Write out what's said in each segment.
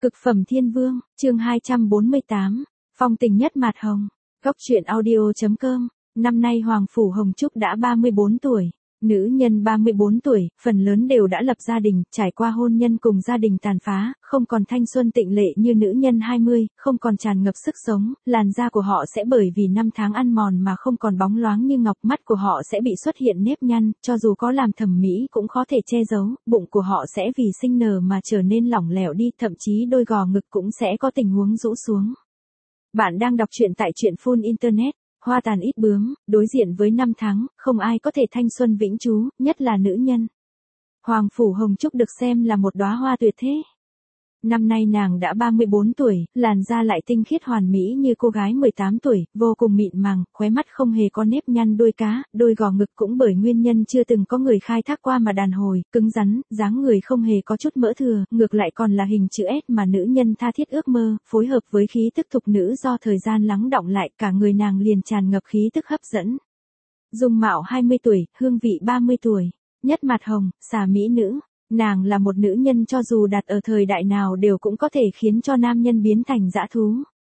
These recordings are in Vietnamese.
Cực phẩm thiên vương, chương 248, phong tình nhất mạt hồng. Góc truyện audio.com. Năm nay Hoàng Phủ Hồng Trúc đã 34 tuổi. Nữ nhân 34 tuổi, phần lớn đều đã lập gia đình, trải qua hôn nhân cùng gia đình tàn phá, không còn thanh xuân tịnh lệ như nữ nhân 20, không còn tràn ngập sức sống, làn da của họ sẽ bởi vì năm tháng ăn mòn mà không còn bóng loáng như ngọc, mắt của họ sẽ bị xuất hiện nếp nhăn, cho dù có làm thẩm mỹ cũng khó thể che giấu, bụng của họ sẽ vì sinh nở mà trở nên lỏng lẻo đi, thậm chí đôi gò ngực cũng sẽ có tình huống rũ xuống. Bạn đang đọc truyện tại truyện Full Internet. Hoa tàn ít bướm, đối diện với năm tháng, không ai có thể thanh xuân vĩnh trú, nhất là nữ nhân. Hoàng Phủ Hồng Trúc được xem là một đóa hoa tuyệt thế. Năm nay nàng đã 34 tuổi, làn da lại tinh khiết hoàn mỹ như cô gái 18 tuổi, vô cùng mịn màng, khóe mắt không hề có nếp nhăn đuôi cá, đôi gò ngực cũng bởi nguyên nhân chưa từng có người khai thác qua mà đàn hồi, cứng rắn, dáng người không hề có chút mỡ thừa, ngược lại còn là hình chữ S mà nữ nhân tha thiết ước mơ, phối hợp với khí tức thục nữ do thời gian lắng đọng lại, cả người nàng liền tràn ngập khí tức hấp dẫn. Dung mạo 20 tuổi, hương vị 30 tuổi, nhất mặt hồng, xà mỹ nữ. Nàng là một nữ nhân cho dù đặt ở thời đại nào đều cũng có thể khiến cho nam nhân biến thành dã thú.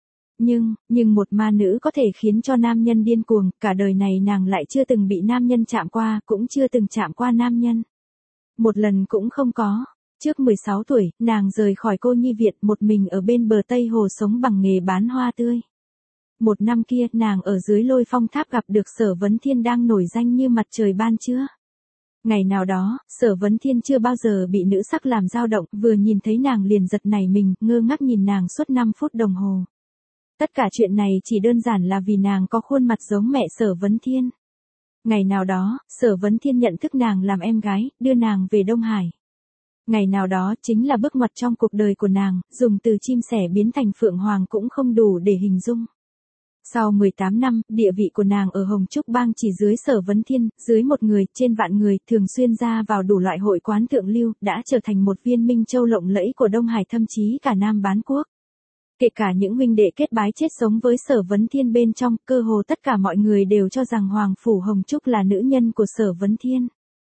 Nhưng một ma nữ có thể khiến cho nam nhân điên cuồng, cả đời này nàng lại chưa từng bị nam nhân chạm qua, cũng chưa từng chạm qua nam nhân. Một lần cũng không có. Trước 16 tuổi, nàng rời khỏi cô nhi viện một mình ở bên bờ Tây Hồ sống bằng nghề bán hoa tươi. Một năm kia, nàng ở dưới Lôi Phong Tháp gặp được Sở Vấn Thiên đang nổi danh như mặt trời ban trưa. Ngày nào đó, Sở Vấn Thiên chưa bao giờ bị nữ sắc làm dao động, vừa nhìn thấy nàng liền giật nảy mình, ngơ ngác nhìn nàng suốt 5 phút đồng hồ. Tất cả chuyện này chỉ đơn giản là vì nàng có khuôn mặt giống mẹ Sở Vấn Thiên. Ngày nào đó, Sở Vấn Thiên nhận thức nàng làm em gái, đưa nàng về Đông Hải. Ngày nào đó chính là bước ngoặt trong cuộc đời của nàng, dùng từ chim sẻ biến thành phượng hoàng cũng không đủ để hình dung. Sau 18 năm, địa vị của nàng ở Hồng Trúc Bang chỉ dưới Sở Vấn Thiên, dưới một người, trên vạn người, thường xuyên ra vào đủ loại hội quán thượng lưu, đã trở thành một viên minh châu lộng lẫy của Đông Hải, thậm chí cả Nam bán quốc. Kể cả những huynh đệ kết bái chết sống với Sở Vấn Thiên bên trong, cơ hồ tất cả mọi người đều cho rằng Hoàng Phủ Hồng Trúc là nữ nhân của Sở Vấn Thiên.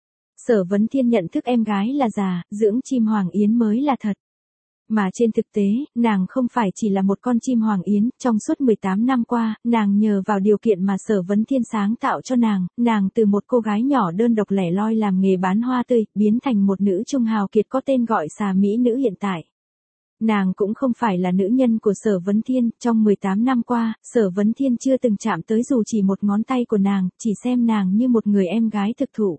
Sở Vấn Thiên nhận thức em gái là giả, dưỡng chim hoàng yến mới là thật. Mà trên thực tế, nàng không phải chỉ là một con chim hoàng yến, trong suốt 18 năm qua, nàng nhờ vào điều kiện mà Sở Vấn Thiên sáng tạo cho nàng từ một cô gái nhỏ đơn độc lẻ loi làm nghề bán hoa tươi, biến thành một nữ trung hào kiệt có tên gọi xà mỹ nữ hiện tại. Nàng cũng không phải là nữ nhân của Sở Vấn Thiên, trong 18 năm qua, Sở Vấn Thiên chưa từng chạm tới dù chỉ một ngón tay của nàng, chỉ xem nàng như một người em gái thực thụ.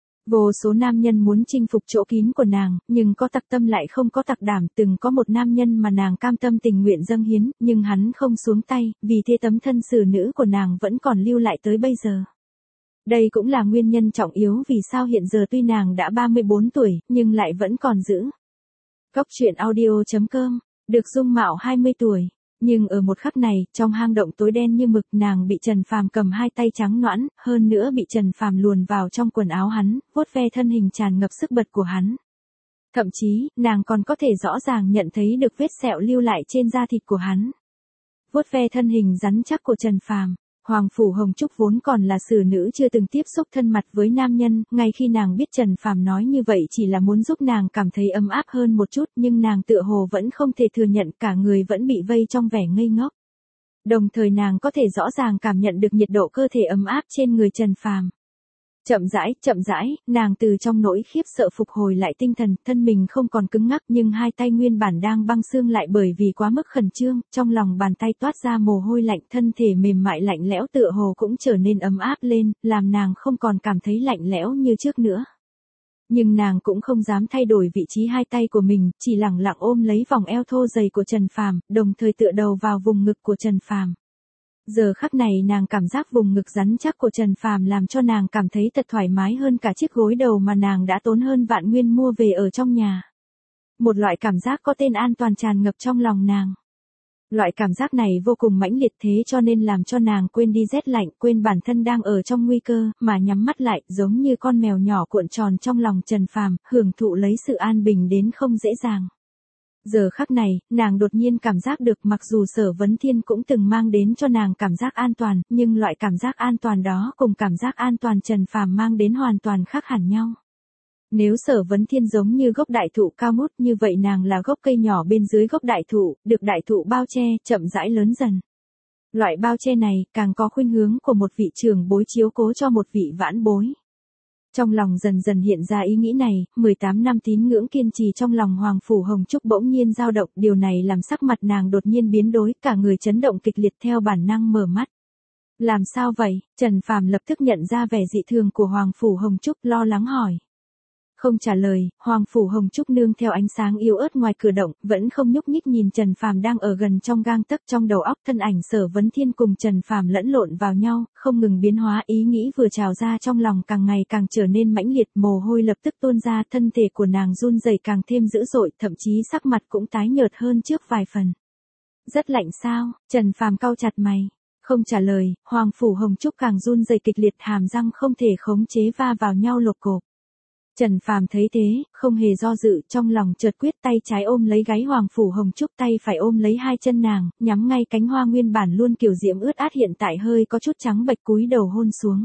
Vô số nam nhân muốn chinh phục chỗ kín của nàng, nhưng có tặc tâm lại không có tặc đảm, từng có một nam nhân mà nàng cam tâm tình nguyện dâng hiến, nhưng hắn không xuống tay, vì thế tấm thân xử nữ của nàng vẫn còn lưu lại tới bây giờ. Đây cũng là nguyên nhân trọng yếu vì sao hiện giờ tuy nàng đã 34 tuổi, nhưng lại vẫn còn giữ. Góc truyện audio.com, được dung mạo 20 tuổi. Nhưng ở một khắc này, trong hang động tối đen như mực, nàng bị Trần Phàm cầm hai tay trắng nõn, hơn nữa bị Trần Phàm luồn vào trong quần áo hắn, vuốt ve thân hình tràn ngập sức bật của hắn. Thậm chí, nàng còn có thể rõ ràng nhận thấy được vết sẹo lưu lại trên da thịt của hắn. Vuốt ve thân hình rắn chắc của Trần Phàm. Hoàng Phủ Hồng Trúc vốn còn là xử nữ chưa từng tiếp xúc thân mật với nam nhân, ngay khi nàng biết Trần Phàm nói như vậy chỉ là muốn giúp nàng cảm thấy ấm áp hơn một chút, nhưng nàng tựa hồ vẫn không thể thừa nhận, cả người vẫn bị vây trong vẻ ngây ngốc. Đồng thời nàng có thể rõ ràng cảm nhận được nhiệt độ cơ thể ấm áp trên người Trần Phàm. Chậm rãi, nàng từ trong nỗi khiếp sợ phục hồi lại tinh thần, thân mình không còn cứng ngắc nhưng hai tay nguyên bản đang băng xương lại bởi vì quá mức khẩn trương, trong lòng bàn tay toát ra mồ hôi lạnh, thân thể mềm mại lạnh lẽo tựa hồ cũng trở nên ấm áp lên, làm nàng không còn cảm thấy lạnh lẽo như trước nữa. Nhưng nàng cũng không dám thay đổi vị trí hai tay của mình, chỉ lẳng lặng ôm lấy vòng eo thô dày của Trần Phàm, đồng thời tựa đầu vào vùng ngực của Trần Phàm. Giờ khắc này nàng cảm giác vùng ngực rắn chắc của Trần Phàm làm cho nàng cảm thấy thật thoải mái hơn cả chiếc gối đầu mà nàng đã tốn hơn vạn nguyên mua về ở trong nhà. Một loại cảm giác có tên an toàn tràn ngập trong lòng nàng. Loại cảm giác này vô cùng mãnh liệt thế cho nên làm cho nàng quên đi rét lạnh, quên bản thân đang ở trong nguy cơ, mà nhắm mắt lại, giống như con mèo nhỏ cuộn tròn trong lòng Trần Phàm, hưởng thụ lấy sự an bình đến không dễ dàng. Giờ khắc này, nàng đột nhiên cảm giác được mặc dù Sở Vấn Thiên cũng từng mang đến cho nàng cảm giác an toàn, nhưng loại cảm giác an toàn đó cùng cảm giác an toàn Trần Phàm mang đến hoàn toàn khác hẳn nhau. Nếu Sở Vấn Thiên giống như gốc đại thụ cao ngút như vậy nàng là gốc cây nhỏ bên dưới gốc đại thụ, được đại thụ bao che, chậm rãi lớn dần. Loại bao che này càng có khuynh hướng của một vị trưởng bối chiếu cố cho một vị vãn bối. Trong lòng dần dần hiện ra ý nghĩ này, 18 năm tín ngưỡng kiên trì trong lòng Hoàng Phủ Hồng Trúc bỗng nhiên dao động, điều này làm sắc mặt nàng đột nhiên biến đổi, cả người chấn động kịch liệt theo bản năng mở mắt. Làm sao vậy? Trần Phàm lập tức nhận ra vẻ dị thường của Hoàng Phủ Hồng Trúc, lo lắng hỏi. Không trả lời, Hoàng Phủ Hồng Trúc nương theo ánh sáng yếu ớt ngoài cửa động, vẫn không nhúc nhích nhìn Trần Phàm đang ở gần trong gang tấc, trong đầu óc thân ảnh Sở Vấn Thiên cùng Trần Phàm lẫn lộn vào nhau, không ngừng biến hóa, ý nghĩ vừa trào ra trong lòng càng ngày càng trở nên mãnh liệt, mồ hôi lập tức tuôn ra, thân thể của nàng run rẩy càng thêm dữ dội, thậm chí sắc mặt cũng tái nhợt hơn trước vài phần. Rất lạnh sao? Trần Phàm cau chặt mày. Không trả lời, Hoàng Phủ Hồng Trúc càng run rẩy kịch liệt, hàm răng không thể khống chế va vào nhau lột cộp. Trần Phàm thấy thế, không hề do dự, trong lòng chợt quyết, tay trái ôm lấy gáy Hoàng Phủ Hồng Trúc, tay phải ôm lấy hai chân nàng, nhắm ngay cánh hoa nguyên bản luôn kiều diễm ướt át hiện tại hơi có chút trắng bệch, cúi đầu hôn xuống.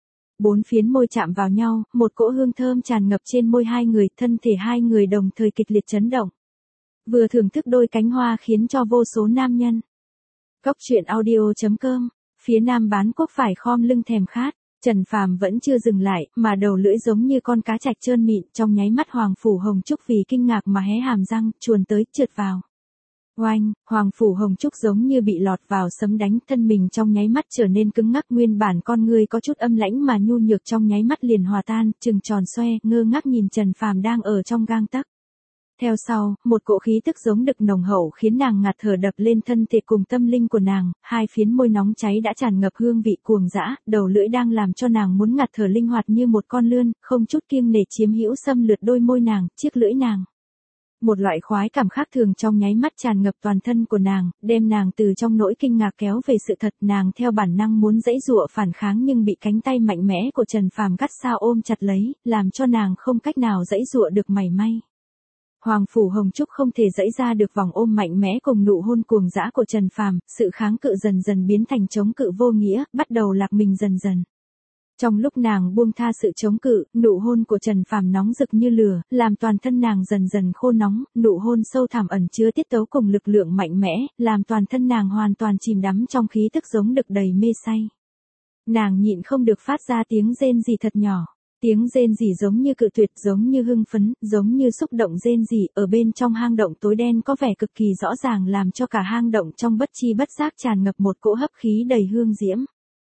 Bốn phiến môi chạm vào nhau, một cỗ hương thơm tràn ngập trên môi hai người, thân thể hai người đồng thời kịch liệt chấn động. Vừa thưởng thức đôi cánh hoa khiến cho vô số nam nhân. Góc truyện audio.com, phía nam bán quốc phải khom lưng thèm khát. Trần Phàm vẫn chưa dừng lại, mà đầu lưỡi giống như con cá trạch trơn mịn, trong nháy mắt Hoàng Phủ Hồng Trúc vì kinh ngạc mà hé hàm răng, chuồn tới, trượt vào. Oanh, Hoàng Phủ Hồng Trúc giống như bị lọt vào sấm đánh, thân mình trong nháy mắt trở nên cứng ngắc, nguyên bản con người có chút âm lãnh mà nhu nhược trong nháy mắt liền hòa tan, trừng tròn xoe, ngơ ngác nhìn Trần Phàm đang ở trong gang tấc. Theo sau, một cỗ khí tức giống đực nồng hậu khiến nàng ngạt thở đập lên thân thể cùng tâm linh của nàng, hai phiến môi nóng cháy đã tràn ngập hương vị cuồng dã, đầu lưỡi đang làm cho nàng muốn ngạt thở linh hoạt như một con lươn, không chút kiêng nể chiếm hữu xâm lược đôi môi nàng, chiếc lưỡi nàng. Một loại khoái cảm khác thường trong nháy mắt tràn ngập toàn thân của nàng, đem nàng từ trong nỗi kinh ngạc kéo về sự thật, nàng theo bản năng muốn giãy giụa phản kháng nhưng bị cánh tay mạnh mẽ của Trần Phàm gắt sao ôm chặt lấy, làm cho nàng không cách nào giãy giụa được mảy may. Hoàng Phủ Hồng Trúc không thể giãy ra được vòng ôm mạnh mẽ cùng nụ hôn cuồng dã của Trần Phàm, sự kháng cự dần dần biến thành chống cự vô nghĩa, bắt đầu lạc mình dần dần. Trong lúc nàng buông tha sự chống cự, nụ hôn của Trần Phàm nóng rực như lửa, làm toàn thân nàng dần dần khô nóng, nụ hôn sâu thẳm ẩn chứa tiết tấu cùng lực lượng mạnh mẽ, làm toàn thân nàng hoàn toàn chìm đắm trong khí tức giống đực đầy mê say. Nàng nhịn không được phát ra tiếng rên rỉ thật nhỏ. Tiếng rên rỉ giống như cự tuyệt, giống như hưng phấn, giống như xúc động rên rỉ, ở bên trong hang động tối đen có vẻ cực kỳ rõ ràng làm cho cả hang động trong bất chi bất giác tràn ngập một cỗ hấp khí đầy hương diễm.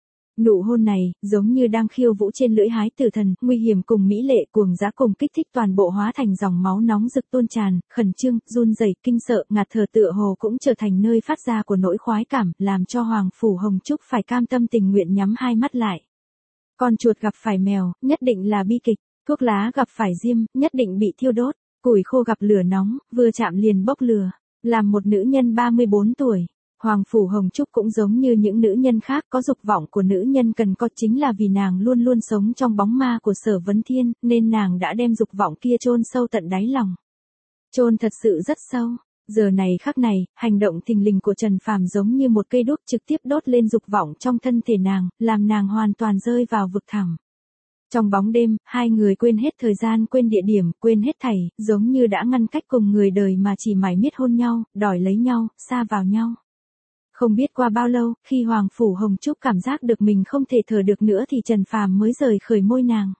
Nụ hôn này, giống như đang khiêu vũ trên lưỡi hái tử thần, nguy hiểm cùng mỹ lệ cuồng dã cùng kích thích toàn bộ hóa thành dòng máu nóng rực tuôn tràn, khẩn trương, run rẩy, kinh sợ, ngạt thở tựa hồ cũng trở thành nơi phát ra của nỗi khoái cảm, làm cho Hoàng Phủ Hồng Trúc phải cam tâm tình nguyện nhắm hai mắt lại. Con chuột gặp phải mèo, nhất định là bi kịch, thuốc lá gặp phải diêm, nhất định bị thiêu đốt, củi khô gặp lửa nóng, vừa chạm liền bốc lửa. Làm một nữ nhân 34 tuổi, Hoàng Phủ Hồng Trúc cũng giống như những nữ nhân khác, có dục vọng của nữ nhân cần có, chính là vì nàng luôn luôn sống trong bóng ma của Sở Vấn Thiên, nên nàng đã đem dục vọng kia chôn sâu tận đáy lòng. Chôn thật sự rất sâu. Giờ này khắc này, hành động thình lình của Trần Phàm giống như một cây đuốc trực tiếp đốt lên dục vọng trong thân thể nàng, làm nàng hoàn toàn rơi vào vực thẳm. Trong bóng đêm, hai người quên hết thời gian, quên địa điểm, quên hết thảy, giống như đã ngăn cách cùng người đời mà chỉ mải miết hôn nhau, đòi lấy nhau, sa vào nhau. Không biết qua bao lâu, khi Hoàng Phủ Hồng Trúc cảm giác được mình không thể thở được nữa thì Trần Phàm mới rời khởi môi nàng.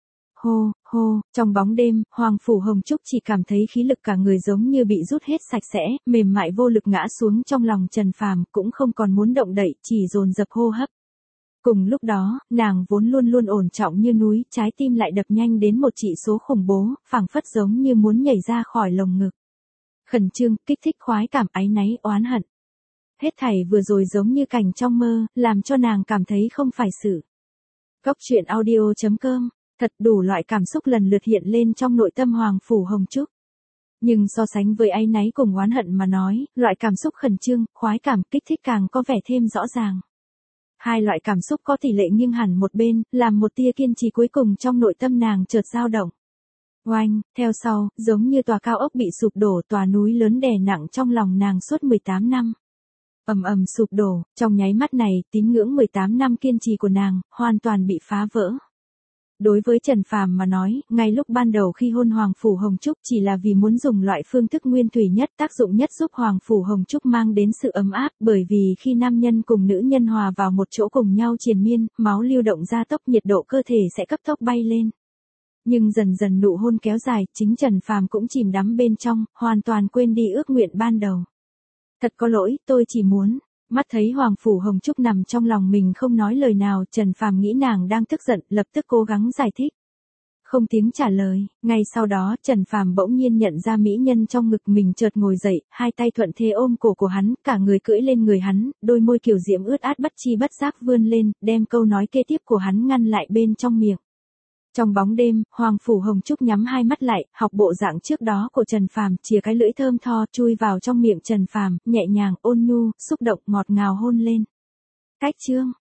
Hô, hô, trong bóng đêm, Hoàng Phủ Hồng Trúc chỉ cảm thấy khí lực cả người giống như bị rút hết sạch sẽ, mềm mại vô lực ngã xuống trong lòng Trần Phàm, cũng không còn muốn động đậy, chỉ dồn dập hô hấp. Cùng lúc đó, nàng vốn luôn luôn ổn trọng như núi, trái tim lại đập nhanh đến một chỉ số khủng bố, phảng phất giống như muốn nhảy ra khỏi lồng ngực. Khẩn trương, kích thích, khoái cảm, áy náy, oán hận. Hết thảy vừa rồi giống như cảnh trong mơ, làm cho nàng cảm thấy không phải sự. Góc truyện audio.com, thật đủ loại cảm xúc lần lượt hiện lên trong nội tâm Hoàng Phủ Hồng Trúc. Nhưng so sánh với áy náy cùng oán hận mà nói, loại cảm xúc khẩn trương, khoái cảm, kích thích càng có vẻ thêm rõ ràng. Hai loại cảm xúc có tỷ lệ nghiêng hẳn một bên, làm một tia kiên trì cuối cùng trong nội tâm nàng chợt dao động. Oanh, theo sau, giống như tòa cao ốc bị sụp đổ, tòa núi lớn đè nặng trong lòng nàng suốt 18 năm. Ầm ầm sụp đổ, trong nháy mắt này, tín ngưỡng 18 năm kiên trì của nàng, hoàn toàn bị phá vỡ. Đối với Trần Phàm mà nói, ngay lúc ban đầu khi hôn Hoàng Phủ Hồng Trúc chỉ là vì muốn dùng loại phương thức nguyên thủy nhất, tác dụng nhất giúp Hoàng Phủ Hồng Trúc mang đến sự ấm áp, bởi vì khi nam nhân cùng nữ nhân hòa vào một chỗ cùng nhau triền miên, máu lưu động gia tốc, nhiệt độ cơ thể sẽ cấp tốc bay lên. Nhưng dần dần nụ hôn kéo dài, chính Trần Phàm cũng chìm đắm bên trong, hoàn toàn quên đi ước nguyện ban đầu. Thật có lỗi, tôi chỉ muốn. Mắt thấy Hoàng Phủ Hồng Trúc nằm trong lòng mình không nói lời nào, Trần Phàm nghĩ nàng đang tức giận, lập tức cố gắng giải thích. Không tiếng trả lời, ngay sau đó Trần Phàm bỗng nhiên nhận ra mỹ nhân trong ngực mình chợt ngồi dậy, hai tay thuận thế ôm cổ của hắn, cả người cưỡi lên người hắn, đôi môi kiều diễm ướt át bất chi bất giác vươn lên, đem câu nói kế tiếp của hắn ngăn lại bên trong miệng. Trong bóng đêm, Hoàng Phủ Hồng Trúc nhắm hai mắt lại, học bộ dạng trước đó của Trần Phàm, chìa cái lưỡi thơm tho chui vào trong miệng Trần Phàm, nhẹ nhàng, ôn nhu, xúc động, ngọt ngào hôn lên. Cách chương